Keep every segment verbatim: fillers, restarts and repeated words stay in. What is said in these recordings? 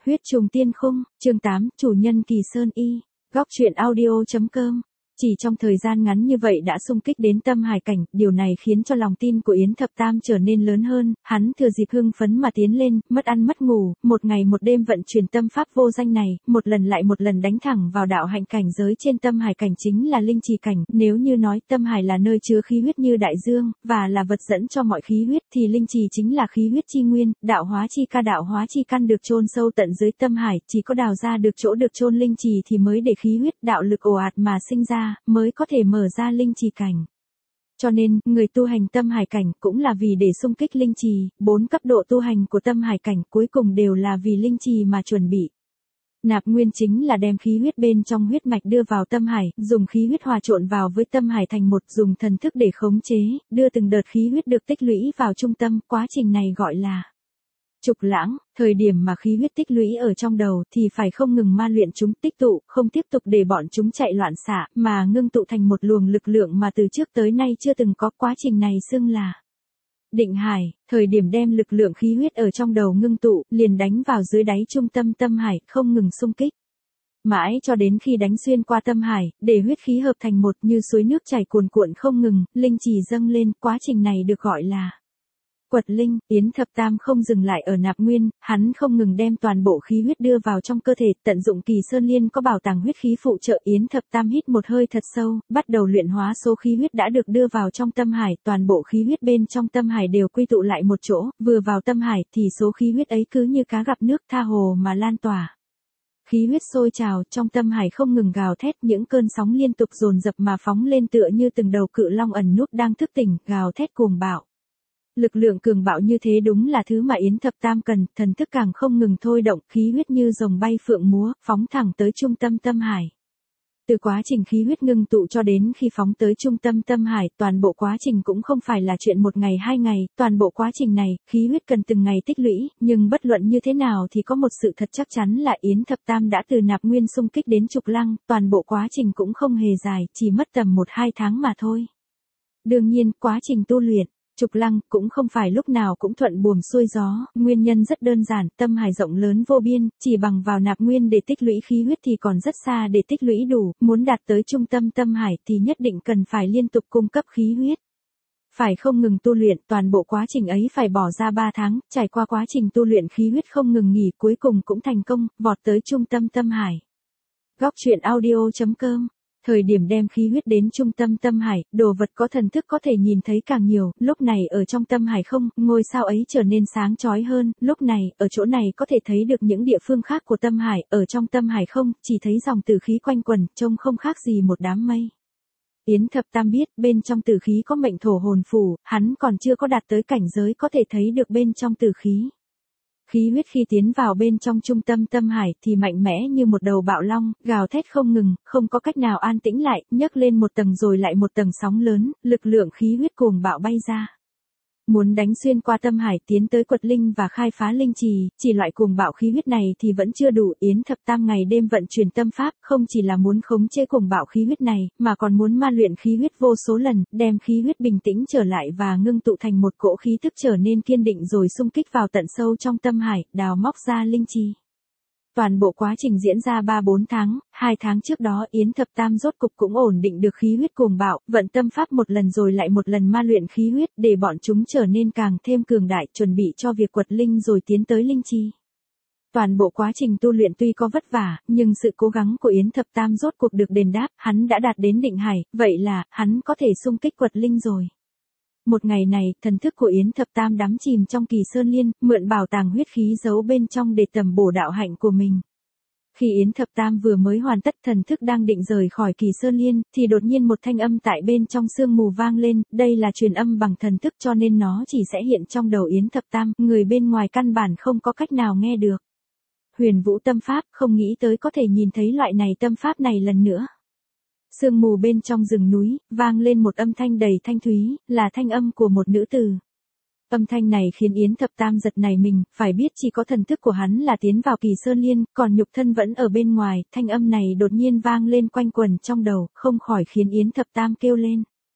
Huyết trùng tiên khung, chương tám, chủ nhân Kỳ Sơn Y. Góc truyện audio chấm com. Chỉ trong thời gian ngắn như vậy đã xung kích đến tâm hải cảnh, điều này khiến cho lòng tin của Yến Thập Tam trở nên lớn hơn, hắn thừa dịp hưng phấn mà tiến lên, mất ăn mất ngủ, một ngày một đêm vận chuyển tâm pháp vô danh này, một lần lại một lần đánh thẳng vào đạo hạnh cảnh giới trên tâm hải cảnh chính là linh trì cảnh, nếu như nói tâm hải là nơi chứa khí huyết như đại dương, và là vật dẫn cho mọi khí huyết thì linh trì chính là khí huyết chi nguyên, đạo hóa chi ca đạo hóa chi căn được chôn sâu tận dưới tâm hải, chỉ có đào ra được chỗ được chôn linh trì thì mới để khí huyết đạo lực ồ ạt mà sinh ra, mới có thể mở ra linh trì cảnh. Cho nên, người tu hành tâm hải cảnh cũng là vì để xung kích linh trì, bốn cấp độ tu hành của tâm hải cảnh cuối cùng đều là vì linh trì mà chuẩn bị. Nạp nguyên chính là đem khí huyết bên trong huyết mạch đưa vào tâm hải, dùng khí huyết hòa trộn vào với tâm hải thành một, dùng thần thức để khống chế, đưa từng đợt khí huyết được tích lũy vào trung tâm, quá trình này gọi là trục lãng. Thời điểm mà khí huyết tích lũy ở trong đầu thì phải không ngừng ma luyện chúng tích tụ, không tiếp tục để bọn chúng chạy loạn xạ, mà ngưng tụ thành một luồng lực lượng mà từ trước tới nay chưa từng có. Quá trình này xưng là định hải. Thời điểm đem lực lượng khí huyết ở trong đầu ngưng tụ, liền đánh vào dưới đáy trung tâm tâm hải, không ngừng xung kích. Mãi cho đến khi đánh xuyên qua tâm hải, để huyết khí hợp thành một như suối nước chảy cuồn cuộn không ngừng, linh trì dâng lên, quá trình này được gọi là quật linh. Yến Thập Tam không dừng lại ở nạp nguyên, hắn không ngừng đem toàn bộ khí huyết đưa vào trong cơ thể, tận dụng Kỳ Sơn Liên có bảo tàng huyết khí phụ trợ. Yến Thập Tam hít một hơi thật sâu, bắt đầu luyện hóa số khí huyết đã được đưa vào trong tâm hải, toàn bộ khí huyết bên trong tâm hải đều quy tụ lại một chỗ, vừa vào tâm hải thì số khí huyết ấy cứ như cá gặp nước tha hồ mà lan tỏa. Khí huyết sôi trào, trong tâm hải không ngừng gào thét, những cơn sóng liên tục dồn dập mà phóng lên tựa như từng đầu cự long ẩn núp đang thức tỉnh, gào thét cuồng bạo. Lực lượng cường bạo như thế đúng là thứ mà Yến Thập Tam cần, thần thức càng không ngừng thôi động, khí huyết như rồng bay phượng múa, phóng thẳng tới trung tâm tâm hải. Từ quá trình khí huyết ngưng tụ cho đến khi phóng tới trung tâm tâm hải, toàn bộ quá trình cũng không phải là chuyện một ngày hai ngày, toàn bộ quá trình này, khí huyết cần từng ngày tích lũy, nhưng bất luận như thế nào thì có một sự thật chắc chắn là Yến Thập Tam đã từ nạp nguyên xung kích đến trục lăng, toàn bộ quá trình cũng không hề dài, chỉ mất tầm một hai tháng mà thôi. Đương nhiên, quá trình tu luyện trục lăng cũng không phải lúc nào cũng thuận buồm xuôi gió, nguyên nhân rất đơn giản, tâm hải rộng lớn vô biên, chỉ bằng vào nạp nguyên để tích lũy khí huyết thì còn rất xa để tích lũy đủ, muốn đạt tới trung tâm tâm hải thì nhất định cần phải liên tục cung cấp khí huyết. Phải không ngừng tu luyện, toàn bộ quá trình ấy phải bỏ ra ba tháng, trải qua quá trình tu luyện khí huyết không ngừng nghỉ, cuối cùng cũng thành công, vọt tới trung tâm tâm hải. Góc truyện audio chấm com. Thời điểm đem khí huyết đến trung tâm tâm hải, đồ vật có thần thức có thể nhìn thấy càng nhiều, lúc này ở trong tâm hải không, ngôi sao ấy trở nên sáng chói hơn, lúc này, ở chỗ này có thể thấy được những địa phương khác của tâm hải, ở trong tâm hải không, chỉ thấy dòng tử khí quanh quẩn, trông không khác gì một đám mây. Yến Thập Tam biết, bên trong tử khí có mệnh thổ hồn phủ, hắn còn chưa có đạt tới cảnh giới có thể thấy được bên trong tử khí. Khí huyết khi tiến vào bên trong trung tâm tâm hải thì mạnh mẽ như một đầu bạo long, gào thét không ngừng, không có cách nào an tĩnh lại, nhấc lên một tầng rồi lại một tầng sóng lớn, lực lượng khí huyết cuồng bạo bay ra. Muốn đánh xuyên qua tâm hải tiến tới quật linh và khai phá linh trì, chỉ loại cuồng bạo khí huyết này thì vẫn chưa đủ. Yến Thập Tam ngày đêm vận chuyển tâm pháp, không chỉ là muốn khống chế cuồng bạo khí huyết này, mà còn muốn ma luyện khí huyết vô số lần, đem khí huyết bình tĩnh trở lại và ngưng tụ thành một cỗ khí tức trở nên kiên định rồi xung kích vào tận sâu trong tâm hải, đào móc ra linh trì. Toàn bộ quá trình diễn ra ba bốn tháng, hai tháng trước đó Yến Thập Tam rốt cục cũng ổn định được khí huyết cuồng bạo, vận tâm pháp một lần rồi lại một lần ma luyện khí huyết để bọn chúng trở nên càng thêm cường đại, chuẩn bị cho việc quật linh rồi tiến tới linh trì. Toàn bộ quá trình tu luyện tuy có vất vả, nhưng sự cố gắng của Yến Thập Tam rốt cuộc được đền đáp, hắn đã đạt đến định hải, vậy là, hắn có thể xung kích quật linh rồi. Một ngày này, thần thức của Yến Thập Tam đắm chìm trong Kỳ Sơn Liên, mượn bảo tàng huyết khí giấu bên trong để tầm bổ đạo hạnh của mình. Khi Yến Thập Tam vừa mới hoàn tất thần thức đang định rời khỏi Kỳ Sơn Liên, thì đột nhiên một thanh âm tại bên trong sương mù vang lên, đây là truyền âm bằng thần thức cho nên nó chỉ sẽ hiện trong đầu Yến Thập Tam, người bên ngoài căn bản không có cách nào nghe được. Huyền Vũ tâm pháp, không nghĩ tới có thể nhìn thấy loại này tâm pháp này lần nữa. Sương mù bên trong rừng núi, vang lên một âm thanh đầy thanh thúy, là thanh âm của một nữ tử. Âm thanh này khiến Yến Thập Tam giật nảy mình, phải biết chỉ có thần thức của hắn là tiến vào Kỳ Sơn Liên, còn nhục thân vẫn ở bên ngoài, thanh âm này đột nhiên vang lên quanh quẩn trong đầu, không khỏi khiến Yến Thập Tam kêu lên.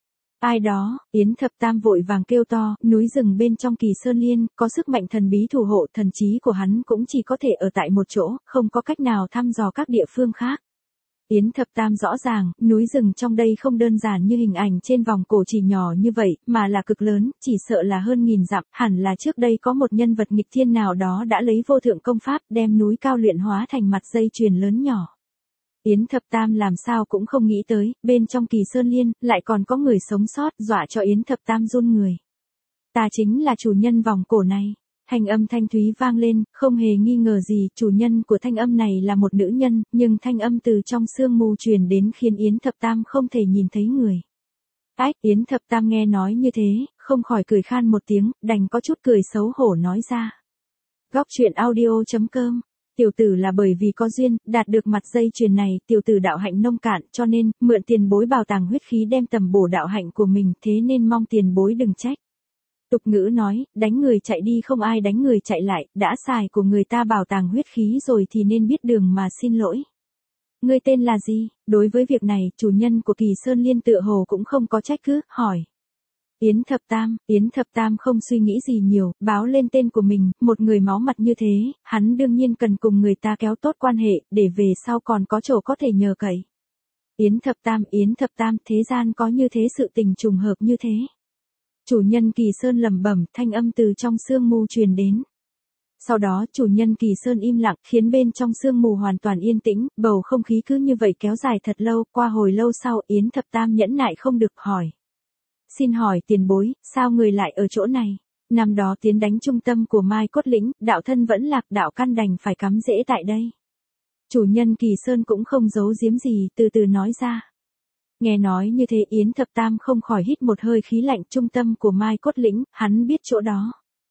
Ai đó, Yến Thập Tam vội vàng kêu to, núi rừng bên trong Kỳ Sơn Liên, có sức mạnh thần bí thủ hộ, thần trí của hắn cũng chỉ có thể ở tại một chỗ, không có cách nào thăm dò các địa phương khác. Yến Thập Tam rõ ràng, núi rừng trong đây không đơn giản như hình ảnh trên vòng cổ chỉ nhỏ như vậy, mà là cực lớn, chỉ sợ là hơn nghìn dặm, hẳn là trước đây có một nhân vật nghịch thiên nào đó đã lấy vô thượng công pháp đem núi cao luyện hóa thành mặt dây chuyền lớn nhỏ. Yến Thập Tam làm sao cũng không nghĩ tới, bên trong Kỳ Sơn Liên, lại còn có người sống sót, dọa cho Yến Thập Tam run người. Ta chính là chủ nhân vòng cổ này. Thanh âm thanh thúy vang lên, không hề nghi ngờ gì, chủ nhân của thanh âm này là một nữ nhân, nhưng thanh âm từ trong sương mù truyền đến khiến Yến Thập Tam không thể nhìn thấy người. Ách, Yến Thập Tam nghe nói như thế, không khỏi cười khan một tiếng, đành có chút cười xấu hổ nói ra. Góc truyện audio chấm com. Tiểu tử là bởi vì có duyên, đạt được mặt dây chuyền này, tiểu tử đạo hạnh nông cạn, cho nên, mượn tiền bối bảo tàng huyết khí đem tầm bổ đạo hạnh của mình, thế nên mong tiền bối đừng trách. Tục ngữ nói, đánh người chạy đi không ai đánh người chạy lại, đã xài của người ta bảo tàng huyết khí rồi thì nên biết đường mà xin lỗi. Ngươi tên là gì? Đối với việc này, chủ nhân của Kỳ Sơn Liên tựa hồ cũng không có trách cứ, hỏi. Yến Thập Tam, Yến Thập Tam không suy nghĩ gì nhiều, báo lên tên của mình, một người máu mặt như thế, hắn đương nhiên cần cùng người ta kéo tốt quan hệ, để về sau còn có chỗ có thể nhờ cậy. Yến Thập Tam, Yến Thập Tam, thế gian có như thế sự tình trùng hợp như thế. Chủ nhân Kỳ Sơn lẩm bẩm, thanh âm từ trong sương mù truyền đến. Sau đó, chủ nhân Kỳ Sơn im lặng, khiến bên trong sương mù hoàn toàn yên tĩnh, bầu không khí cứ như vậy kéo dài thật lâu, qua hồi lâu sau, Yến Thập Tam nhẫn nại không được hỏi. Xin hỏi tiền bối, sao người lại ở chỗ này? Năm đó tiến đánh trung tâm của Mai Cốt Lĩnh, đạo thân vẫn lạc, đạo căn đành phải cắm rễ tại đây. Chủ nhân Kỳ Sơn cũng không giấu giếm gì, từ từ nói ra. Nghe nói như thế Yến Thập Tam không khỏi hít một hơi khí lạnh, trung tâm của Mai Cốt Lĩnh, hắn biết chỗ đó.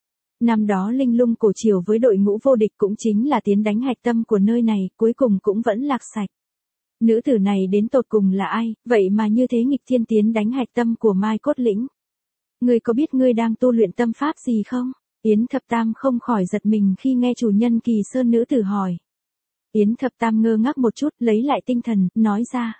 Năm đó Linh Lung cổ triều với đội ngũ vô địch cũng chính là tiến đánh hạch tâm của nơi này, cuối cùng cũng vẫn lạc sạch. Nữ tử này đến tột cùng là ai, vậy mà như thế nghịch thiên tiến đánh hạch tâm của Mai Cốt Lĩnh. Ngươi có biết ngươi đang tu luyện tâm pháp gì không? Yến Thập Tam không khỏi giật mình khi nghe chủ nhân Kỳ Sơn nữ tử hỏi. Yến Thập Tam ngơ ngác một chút, lấy lại tinh thần, nói ra.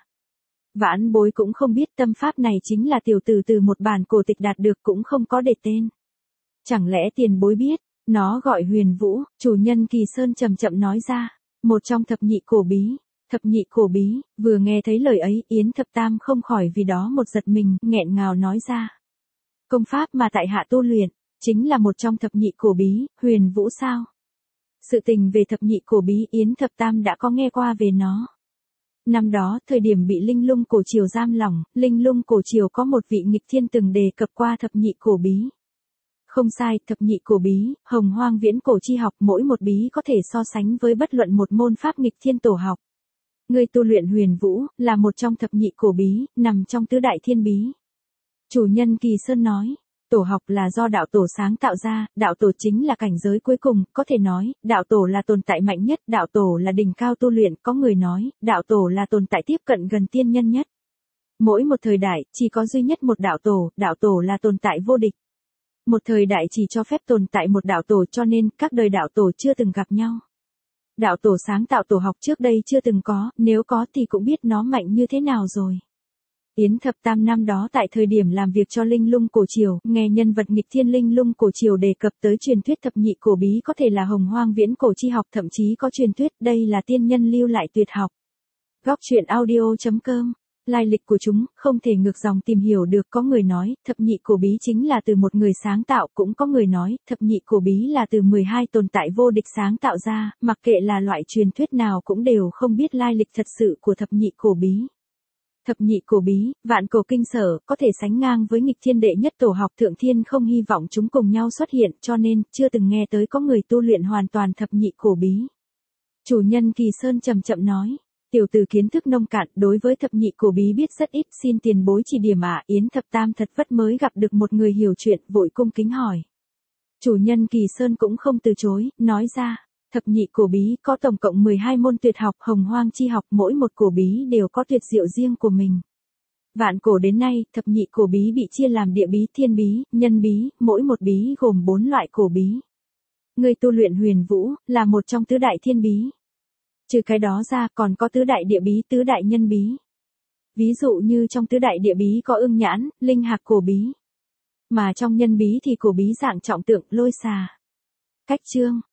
Vãn bối cũng không biết tâm pháp này chính là tiểu tử từ một bản cổ tịch đạt được cũng không có để tên. Chẳng lẽ tiền bối biết, nó gọi Huyền Vũ, chủ nhân Kỳ Sơn chậm chậm nói ra, một trong thập nhị cổ bí. Thập nhị cổ bí, vừa nghe thấy lời ấy, Yến Thập Tam không khỏi vì đó một giật mình, nghẹn ngào nói ra. Công pháp mà tại hạ tu luyện, chính là một trong thập nhị cổ bí, Huyền Vũ sao? Sự tình về thập nhị cổ bí Yến Thập Tam đã có nghe qua về nó. Năm đó, thời điểm bị Linh Lung cổ triều giam lỏng, Linh Lung cổ triều có một vị nghịch thiên từng đề cập qua thập nhị cổ bí. Không sai, thập nhị cổ bí, hồng hoang viễn cổ chi học, mỗi một bí có thể so sánh với bất luận một môn pháp nghịch thiên tổ học. Người tu luyện Huyền Vũ, là một trong thập nhị cổ bí, nằm trong tứ đại thiên bí. Chủ nhân Kỳ Sơn nói, tổ học là do đạo tổ sáng tạo ra, đạo tổ chính là cảnh giới cuối cùng, có thể nói, đạo tổ là tồn tại mạnh nhất, đạo tổ là đỉnh cao tu luyện, có người nói, đạo tổ là tồn tại tiếp cận gần tiên nhân nhất. Mỗi một thời đại, chỉ có duy nhất một đạo tổ, đạo tổ là tồn tại vô địch. Một thời đại chỉ cho phép tồn tại một đạo tổ cho nên, các đời đạo tổ chưa từng gặp nhau. Đạo tổ sáng tạo tổ học trước đây chưa từng có, nếu có thì cũng biết nó mạnh như thế nào rồi. Yến Thập Tam năm đó tại thời điểm làm việc cho Linh Lung cổ triều, nghe nhân vật nghịch thiên Linh Lung cổ triều đề cập tới truyền thuyết thập nhị cổ bí có thể là hồng hoang viễn cổ chi học, thậm chí có truyền thuyết đây là tiên nhân lưu lại tuyệt học. Góc truyện audio chấm com. Lai lịch của chúng, không thể ngược dòng tìm hiểu được, có người nói, thập nhị cổ bí chính là từ một người sáng tạo, cũng có người nói, thập nhị cổ bí là từ mười hai tồn tại vô địch sáng tạo ra, mặc kệ là loại truyền thuyết nào cũng đều không biết lai lịch thật sự của thập nhị cổ bí. Thập nhị cổ bí, vạn cổ kinh sở, có thể sánh ngang với nghịch thiên đệ nhất tổ học thượng thiên, không hy vọng chúng cùng nhau xuất hiện, cho nên, chưa từng nghe tới có người tu luyện hoàn toàn thập nhị cổ bí. Chủ nhân Kỳ Sơn chậm chậm nói. Tiểu tử kiến thức nông cạn, đối với thập nhị cổ bí biết rất ít, xin tiền bối chỉ điểm ạ. Yến Thập Tam thật vất mới gặp được một người hiểu chuyện, vội cung kính hỏi. Chủ nhân Kỳ Sơn cũng không từ chối, nói ra, thập nhị cổ bí có tổng cộng mười hai môn tuyệt học, hồng hoang chi học, mỗi một cổ bí đều có tuyệt diệu riêng của mình. Vạn cổ đến nay, thập nhị cổ bí bị chia làm địa bí, thiên bí, nhân bí, mỗi một bí gồm bốn loại cổ bí. Người tu luyện Huyền Vũ, là một trong tứ đại thiên bí. Trừ cái đó ra còn có tứ đại địa bí, tứ đại nhân bí. Ví dụ như trong tứ đại địa bí có ưng nhãn, linh hạc cổ bí. Mà trong nhân bí thì cổ bí dạng trọng tượng lôi xà. Cách chương